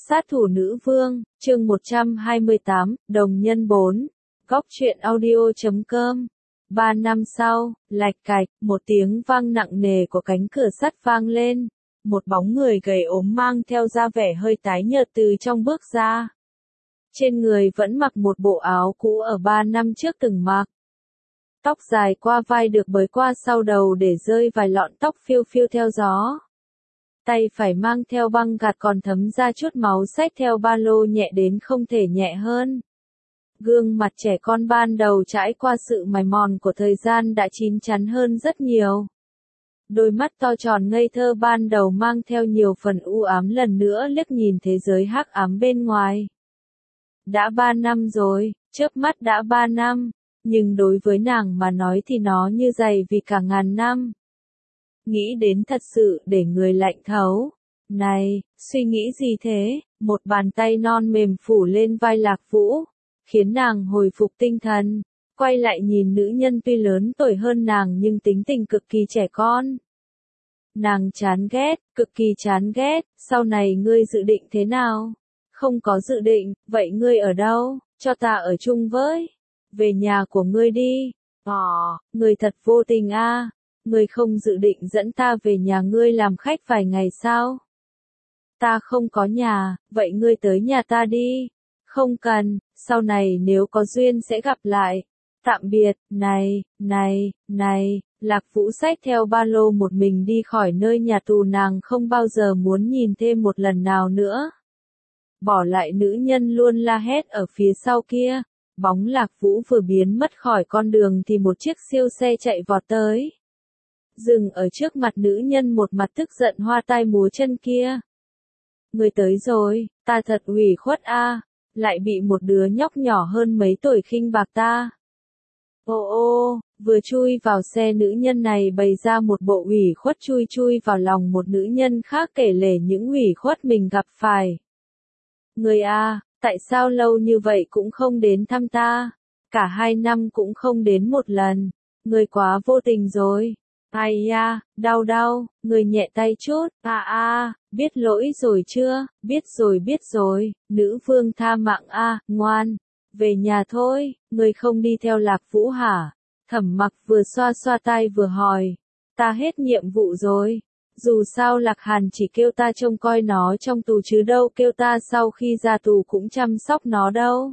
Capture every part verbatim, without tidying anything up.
Sát thủ nữ vương, chương một trăm hai mươi tám, đồng nhân bốn. Góc truyện audio chấm com. Ba năm sau, lạch cạch, một tiếng vang nặng nề của cánh cửa sắt vang lên. Một bóng người gầy ốm mang theo da vẻ hơi tái nhợt từ trong bước ra. Trên người vẫn mặc một bộ áo cũ ở ba năm trước từng mặc. Tóc dài qua vai được bới qua sau đầu để rơi vài lọn tóc phiêu phiêu theo gió. Tay phải mang theo băng gạc còn thấm ra chút máu, xách theo ba lô nhẹ đến không thể nhẹ hơn. Gương mặt trẻ con ban đầu trải qua sự mài mòn của thời gian đã chín chắn hơn rất nhiều. Đôi mắt to tròn ngây thơ ban đầu mang theo nhiều phần u ám lần nữa liếc nhìn thế giới hắc ám bên ngoài. Đã ba năm rồi, chớp mắt đã ba năm, nhưng đối với nàng mà nói thì nó như dày vì cả ngàn năm. Nghĩ đến thật sự để người lạnh thấu. Này, suy nghĩ gì thế? Một bàn tay non mềm phủ lên vai Lạc Vũ, khiến nàng hồi phục tinh thần, quay lại nhìn nữ nhân tuy lớn tuổi hơn nàng nhưng tính tình cực kỳ trẻ con. Nàng chán ghét, cực kỳ chán ghét, sau này ngươi dự định thế nào? Không có dự định, vậy ngươi ở đâu? Cho ta ở chung với. Về nhà của ngươi đi. Ồ, ngươi thật vô tình a. À. Ngươi không dự định dẫn ta về nhà ngươi làm khách vài ngày sao? Ta không có nhà, vậy ngươi tới nhà ta đi. Không cần, sau này nếu có duyên sẽ gặp lại. Tạm biệt, này, này, này, Lạc Vũ xách theo ba lô một mình đi khỏi nơi nhà tù nàng không bao giờ muốn nhìn thêm một lần nào nữa. Bỏ lại nữ nhân luôn la hét ở phía sau kia, bóng Lạc Vũ vừa biến mất khỏi con đường thì một chiếc siêu xe chạy vọt tới. Dừng ở trước mặt nữ nhân một mặt tức giận hoa tai múa chân kia. Người tới rồi, ta thật ủy khuất a, à, lại bị một đứa nhóc nhỏ hơn mấy tuổi khinh bạc ta. Ô ô, vừa chui vào xe nữ nhân này bày ra một bộ ủy khuất chui chui vào lòng một nữ nhân khác kể lể những ủy khuất mình gặp phải. Người a, à, tại sao lâu như vậy cũng không đến thăm ta? Cả hai năm cũng không đến một lần. Người quá vô tình rồi. Ai ya, đau đau, người nhẹ tay chút, à à, biết lỗi rồi chưa, biết rồi biết rồi, nữ vương tha mạng a, à, ngoan, về nhà thôi, người không đi theo Lạc Vũ hả? Thẩm Mặc vừa xoa xoa tay vừa hỏi, ta hết nhiệm vụ rồi, dù sao Lạc Hàn chỉ kêu ta trông coi nó trong tù chứ đâu kêu ta sau khi ra tù cũng chăm sóc nó đâu.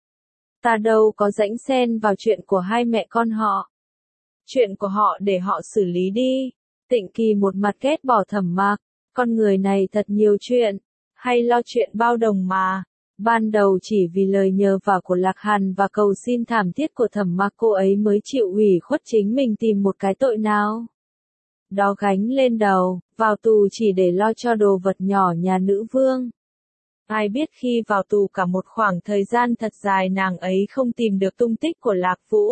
Ta đâu có rãnh xen vào chuyện của hai mẹ con họ. Chuyện của họ để họ xử lý đi. Tịnh Kỳ một mặt ghét bỏ Thẩm Mặc, con người này thật nhiều chuyện, hay lo chuyện bao đồng mà. Ban đầu chỉ vì lời nhờ vả của Lạc Hàn và cầu xin thảm thiết của Thẩm Mặc cô ấy mới chịu ủy khuất chính mình tìm một cái tội nào đó gánh lên đầu, vào tù chỉ để lo cho đồ vật nhỏ nhà nữ vương. Ai biết khi vào tù cả một khoảng thời gian thật dài nàng ấy không tìm được tung tích của Lạc Vũ.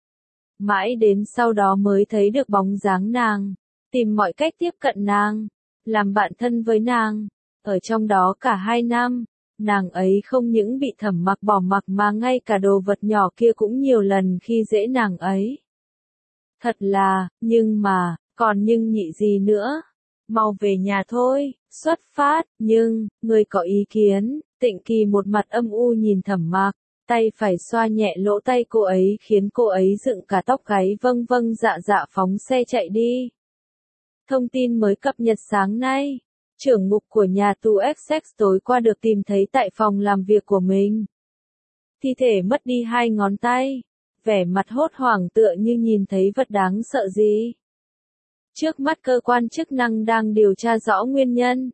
Mãi đến sau đó mới thấy được bóng dáng nàng, tìm mọi cách tiếp cận nàng, làm bạn thân với nàng. Ở trong đó cả hai năm, nàng ấy không những bị Thẩm Mặc bỏ mặc mà ngay cả đồ vật nhỏ kia cũng nhiều lần khi dễ nàng ấy. Thật là, nhưng mà, còn nhưng nhị gì nữa? Mau về nhà thôi, xuất phát, nhưng, người có ý kiến? Tịnh Kỳ một mặt âm u nhìn Thẩm Mặc. Tay phải xoa nhẹ lỗ tay cô ấy khiến cô ấy dựng cả tóc gáy vâng vâng dạ dạ phóng xe chạy đi. Thông tin mới cập nhật sáng nay. Trưởng ngục của nhà tù Essex tối qua được tìm thấy tại phòng làm việc của mình. Thi thể mất đi hai ngón tay. Vẻ mặt hốt hoảng tựa như nhìn thấy vật đáng sợ gì. Trước mắt cơ quan chức năng đang điều tra rõ nguyên nhân.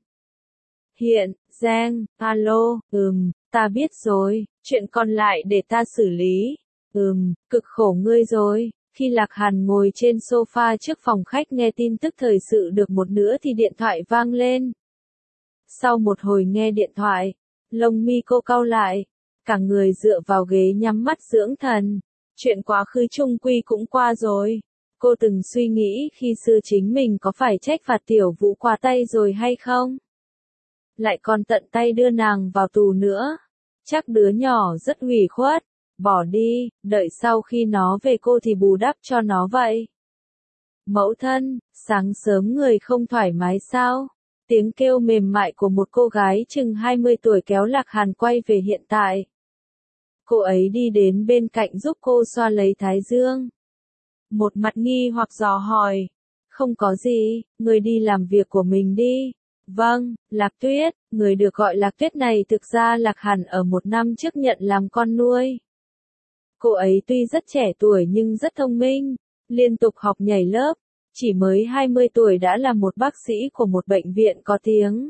Hiện, Giang, alo, ừm, ta biết rồi, chuyện còn lại để ta xử lý. Ừm, cực khổ ngươi rồi. Khi Lạc Hàn ngồi trên sofa trước phòng khách nghe tin tức thời sự được một nửa thì điện thoại vang lên. Sau một hồi nghe điện thoại, lông mi cô cau lại, cả người dựa vào ghế nhắm mắt dưỡng thần. Chuyện quá khứ chung quy cũng qua rồi. Cô từng suy nghĩ khi xưa chính mình có phải trách phạt Tiểu Vũ quá tay rồi hay không? Lại còn tận tay đưa nàng vào tù nữa. Chắc đứa nhỏ rất ủy khuất. Bỏ đi, đợi sau khi nó về cô thì bù đắp cho nó vậy. Mẫu thân, sáng sớm người không thoải mái sao? Tiếng kêu mềm mại của một cô gái chừng hai mươi tuổi kéo Lạc Hàn quay về hiện tại. Cô ấy đi đến bên cạnh giúp cô xoa lấy thái dương. Một mặt nghi hoặc dò hỏi. Không có gì, người đi làm việc của mình đi. Vâng, Lạc Tuyết, người được gọi Lạc Tuyết này thực ra Lạc Hàn ở một năm trước nhận làm con nuôi. Cô ấy tuy rất trẻ tuổi nhưng rất thông minh, liên tục học nhảy lớp, chỉ mới hai mươi tuổi đã là một bác sĩ của một bệnh viện có tiếng.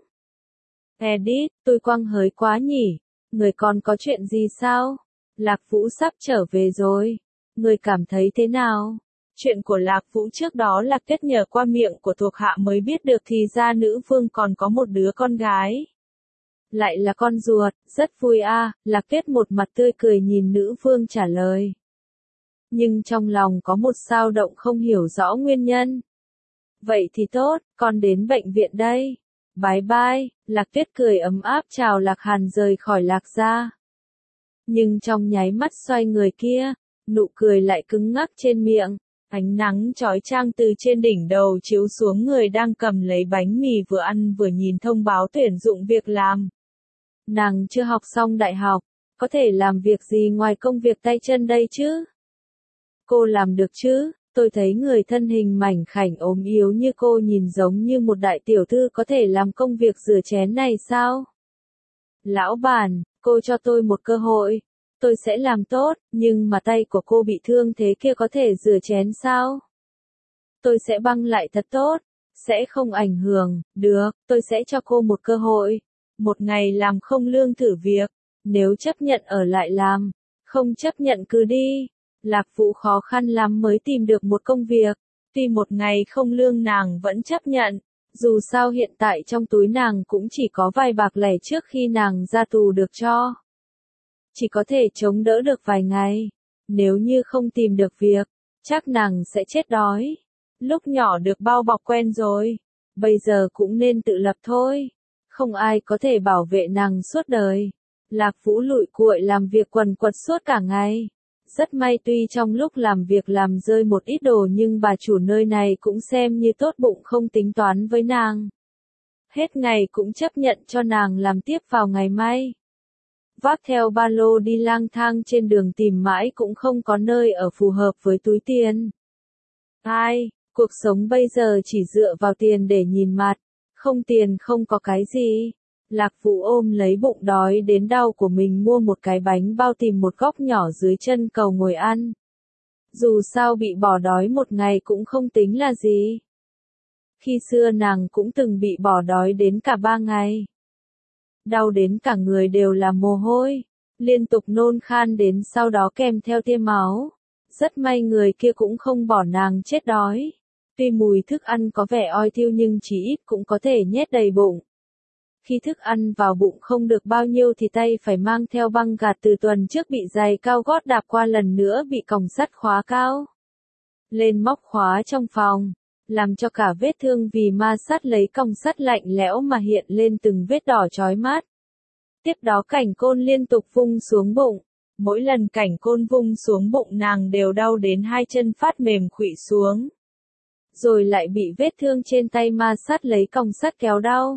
Edith, tôi quăng hới quá nhỉ, người còn có chuyện gì sao? Lạc Vũ sắp trở về rồi, người cảm thấy thế nào? Chuyện của Lạc Vũ trước đó Lạc Tuyết nhờ qua miệng của thuộc hạ mới biết được thì ra nữ vương còn có một đứa con gái. Lại là con ruột, rất vui a, à, Lạc Tuyết một mặt tươi cười nhìn nữ vương trả lời. Nhưng trong lòng có một dao động không hiểu rõ nguyên nhân. Vậy thì tốt, con đến bệnh viện đây. Bye bye, Lạc Tuyết cười ấm áp chào Lạc Hàn rời khỏi Lạc gia. Nhưng trong nháy mắt xoay người kia, nụ cười lại cứng ngắc trên miệng. Ánh nắng chói chang từ trên đỉnh đầu chiếu xuống người đang cầm lấy bánh mì vừa ăn vừa nhìn thông báo tuyển dụng việc làm. Nàng chưa học xong đại học, có thể làm việc gì ngoài công việc tay chân đây chứ? Cô làm được chứ? Tôi thấy người thân hình mảnh khảnh ốm yếu như cô nhìn giống như một đại tiểu thư có thể làm công việc rửa chén này sao? Lão bản, cô cho tôi một cơ hội. Tôi sẽ làm tốt, nhưng mà tay của cô bị thương thế kia có thể rửa chén sao? Tôi sẽ băng lại thật tốt, sẽ không ảnh hưởng, được, tôi sẽ cho cô một cơ hội. Một ngày làm không lương thử việc, nếu chấp nhận ở lại làm, không chấp nhận cứ đi. Lạc Vũ khó khăn lắm mới tìm được một công việc, tuy một ngày không lương nàng vẫn chấp nhận, dù sao hiện tại trong túi nàng cũng chỉ có vài bạc lẻ trước khi nàng ra tù được cho. Chỉ có thể chống đỡ được vài ngày, nếu như không tìm được việc, chắc nàng sẽ chết đói. Lúc nhỏ được bao bọc quen rồi, bây giờ cũng nên tự lập thôi, không ai có thể bảo vệ nàng suốt đời. Lạc Vũ lụi cuội làm việc quần quật suốt cả ngày. Rất may tuy trong lúc làm việc làm rơi một ít đồ nhưng bà chủ nơi này cũng xem như tốt bụng không tính toán với nàng. Hết ngày cũng chấp nhận cho nàng làm tiếp vào ngày mai. Vác theo ba lô đi lang thang trên đường tìm mãi cũng không có nơi ở phù hợp với túi tiền. Ai, cuộc sống bây giờ chỉ dựa vào tiền để nhìn mặt, không tiền không có cái gì. Lạc Vũ ôm lấy bụng đói đến đau của mình mua một cái bánh bao tìm một góc nhỏ dưới chân cầu ngồi ăn. Dù sao bị bỏ đói một ngày cũng không tính là gì. Khi xưa nàng cũng từng bị bỏ đói đến cả ba ngày. Đau đến cả người đều là mồ hôi, liên tục nôn khan đến sau đó kèm theo tia máu. Rất may người kia cũng không bỏ nàng chết đói. Tuy mùi thức ăn có vẻ oi thiêu nhưng chỉ ít cũng có thể nhét đầy bụng. Khi thức ăn vào bụng không được bao nhiêu thì tay phải mang theo băng gạt từ tuần trước bị giày cao gót đạp qua lần nữa bị còng sắt khóa cao. Lên móc khóa trong phòng, làm cho cả vết thương vì ma sát lấy còng sắt lạnh lẽo mà hiện lên từng vết đỏ chói mắt. Tiếp đó cảnh côn liên tục vung xuống bụng. Mỗi lần cảnh côn vung xuống bụng nàng đều đau đến hai chân phát mềm khuỵu xuống. Rồi lại bị vết thương trên tay ma sát lấy còng sắt kéo đau.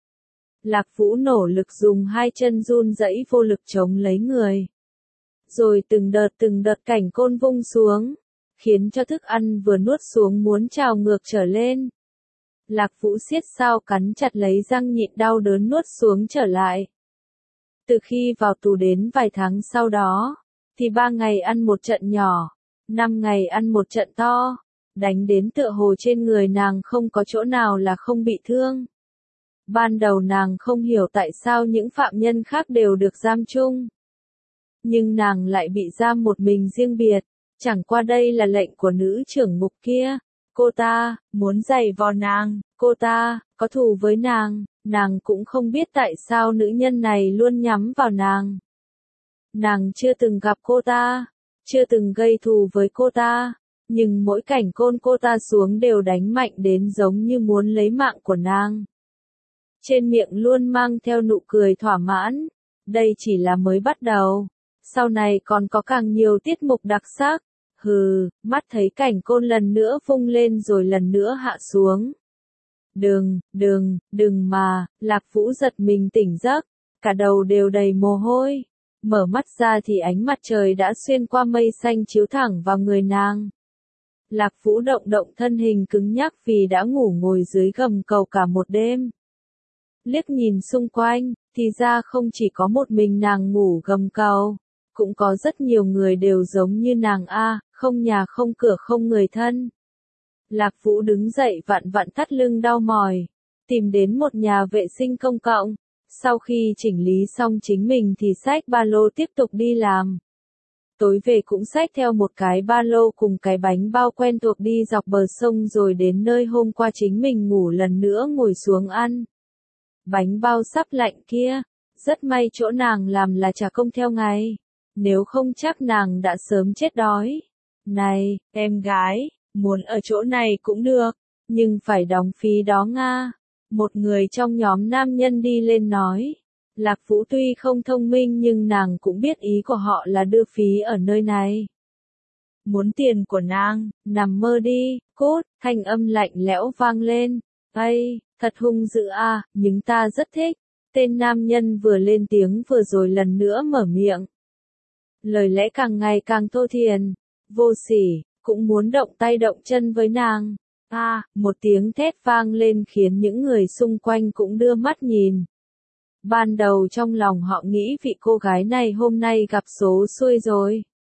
Lạc Vũ nỗ lực dùng hai chân run rẩy vô lực chống lấy người. Rồi từng đợt từng đợt cảnh côn vung xuống, khiến cho thức ăn vừa nuốt xuống muốn trào ngược trở lên. Lạc Vũ siết sao cắn chặt lấy răng nhịn đau đớn nuốt xuống trở lại. Từ khi vào tù đến vài tháng sau đó, thì ba ngày ăn một trận nhỏ, năm ngày ăn một trận to, đánh đến tựa hồ trên người nàng không có chỗ nào là không bị thương. Ban đầu nàng không hiểu tại sao những phạm nhân khác đều được giam chung. Nhưng nàng lại bị giam một mình riêng biệt, chẳng qua đây là lệnh của nữ trưởng ngục kia. Cô ta, muốn giày vò nàng, cô ta, có thù với nàng, nàng cũng không biết tại sao nữ nhân này luôn nhắm vào nàng. Nàng chưa từng gặp cô ta, chưa từng gây thù với cô ta, nhưng mỗi cảnh côn cô ta xuống đều đánh mạnh đến giống như muốn lấy mạng của nàng. Trên miệng luôn mang theo nụ cười thỏa mãn, đây chỉ là mới bắt đầu, sau này còn có càng nhiều tiết mục đặc sắc. Hừ, mắt thấy cảnh côn lần nữa vung lên rồi lần nữa hạ xuống. Đừng, đừng, đừng mà, Lạc Vũ giật mình tỉnh giấc, cả đầu đều đầy mồ hôi. Mở mắt ra thì ánh mặt trời đã xuyên qua mây xanh chiếu thẳng vào người nàng. Lạc Vũ động động thân hình cứng nhắc vì đã ngủ ngồi dưới gầm cầu cả một đêm. Liếc nhìn xung quanh, thì ra không chỉ có một mình nàng ngủ gầm cầu, cũng có rất nhiều người đều giống như nàng a, không nhà không cửa không người thân. Lạc Vũ đứng dậy vặn vặn thắt lưng đau mỏi, tìm đến một nhà vệ sinh công cộng. Sau khi chỉnh lý xong chính mình thì xách ba lô tiếp tục đi làm. Tối về cũng xách theo một cái ba lô cùng cái bánh bao quen thuộc đi dọc bờ sông rồi đến nơi hôm qua chính mình ngủ lần nữa ngồi xuống ăn. Bánh bao sắp lạnh kia, rất may chỗ nàng làm là trả công theo ngày, nếu không chắc nàng đã sớm chết đói. Này, em gái, muốn ở chỗ này cũng được, nhưng phải đóng phí đó nga. Một người trong nhóm nam nhân đi lên nói. Lạc Vũ tuy không thông minh nhưng nàng cũng biết ý của họ là đưa phí ở nơi này. Muốn tiền của nàng, nằm mơ đi, cốt, thanh âm lạnh lẽo vang lên. Ây, thật hung dữ à, nhưng ta rất thích. Tên nam nhân vừa lên tiếng vừa rồi lần nữa mở miệng. Lời lẽ càng ngày càng thô thiển, vô sỉ, cũng muốn động tay động chân với nàng. A, à, một tiếng thét vang lên khiến những người xung quanh cũng đưa mắt nhìn. Ban đầu trong lòng họ nghĩ vị cô gái này hôm nay gặp số xui rồi.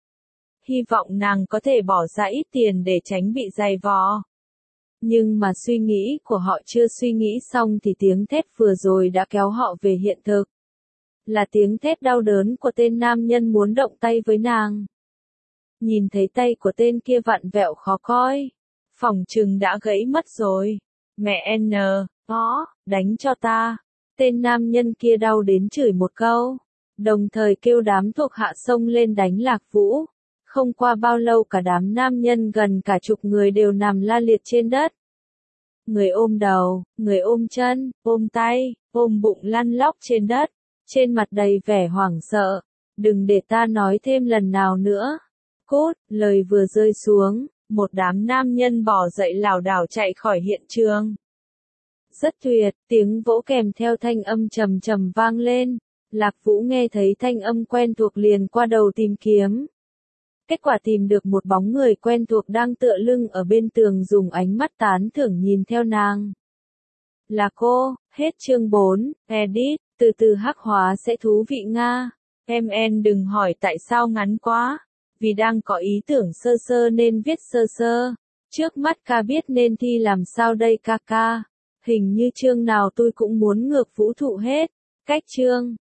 Hy vọng nàng có thể bỏ ra ít tiền để tránh bị dày vò. Nhưng mà suy nghĩ của họ chưa suy nghĩ xong thì tiếng thét vừa rồi đã kéo họ về hiện thực. Là tiếng thét đau đớn của tên nam nhân muốn động tay với nàng. Nhìn thấy tay của tên kia vặn vẹo khó coi. Phỏng chừng đã gãy mất rồi. Mẹ n, đó, đánh cho ta. Tên nam nhân kia đau đến chửi một câu. Đồng thời kêu đám thuộc hạ xông lên đánh Lạc Vũ. Không qua bao lâu cả đám nam nhân gần cả chục người đều nằm la liệt trên đất. Người ôm đầu, người ôm chân, ôm tay, ôm bụng lăn lóc trên đất. Trên mặt đầy vẻ hoảng sợ. Đừng để ta nói thêm lần nào nữa. Cốt, lời vừa rơi xuống. Một đám nam nhân bỏ dậy lảo đảo chạy khỏi hiện trường. Rất tuyệt, tiếng vỗ kèm theo thanh âm trầm trầm vang lên. Lạc Vũ nghe thấy thanh âm quen thuộc liền qua đầu tìm kiếm. Kết quả tìm được một bóng người quen thuộc đang tựa lưng ở bên tường dùng ánh mắt tán thưởng nhìn theo nàng. Là cô, hết chương bốn, edit, từ từ hắc hóa sẽ thú vị nga. Em en đừng hỏi tại sao ngắn quá. Vì đang có ý tưởng sơ sơ nên viết sơ sơ. Trước mắt ca biết nên thi làm sao đây ca ca. Hình như chương nào tôi cũng muốn ngược vũ thụ hết. Cách chương.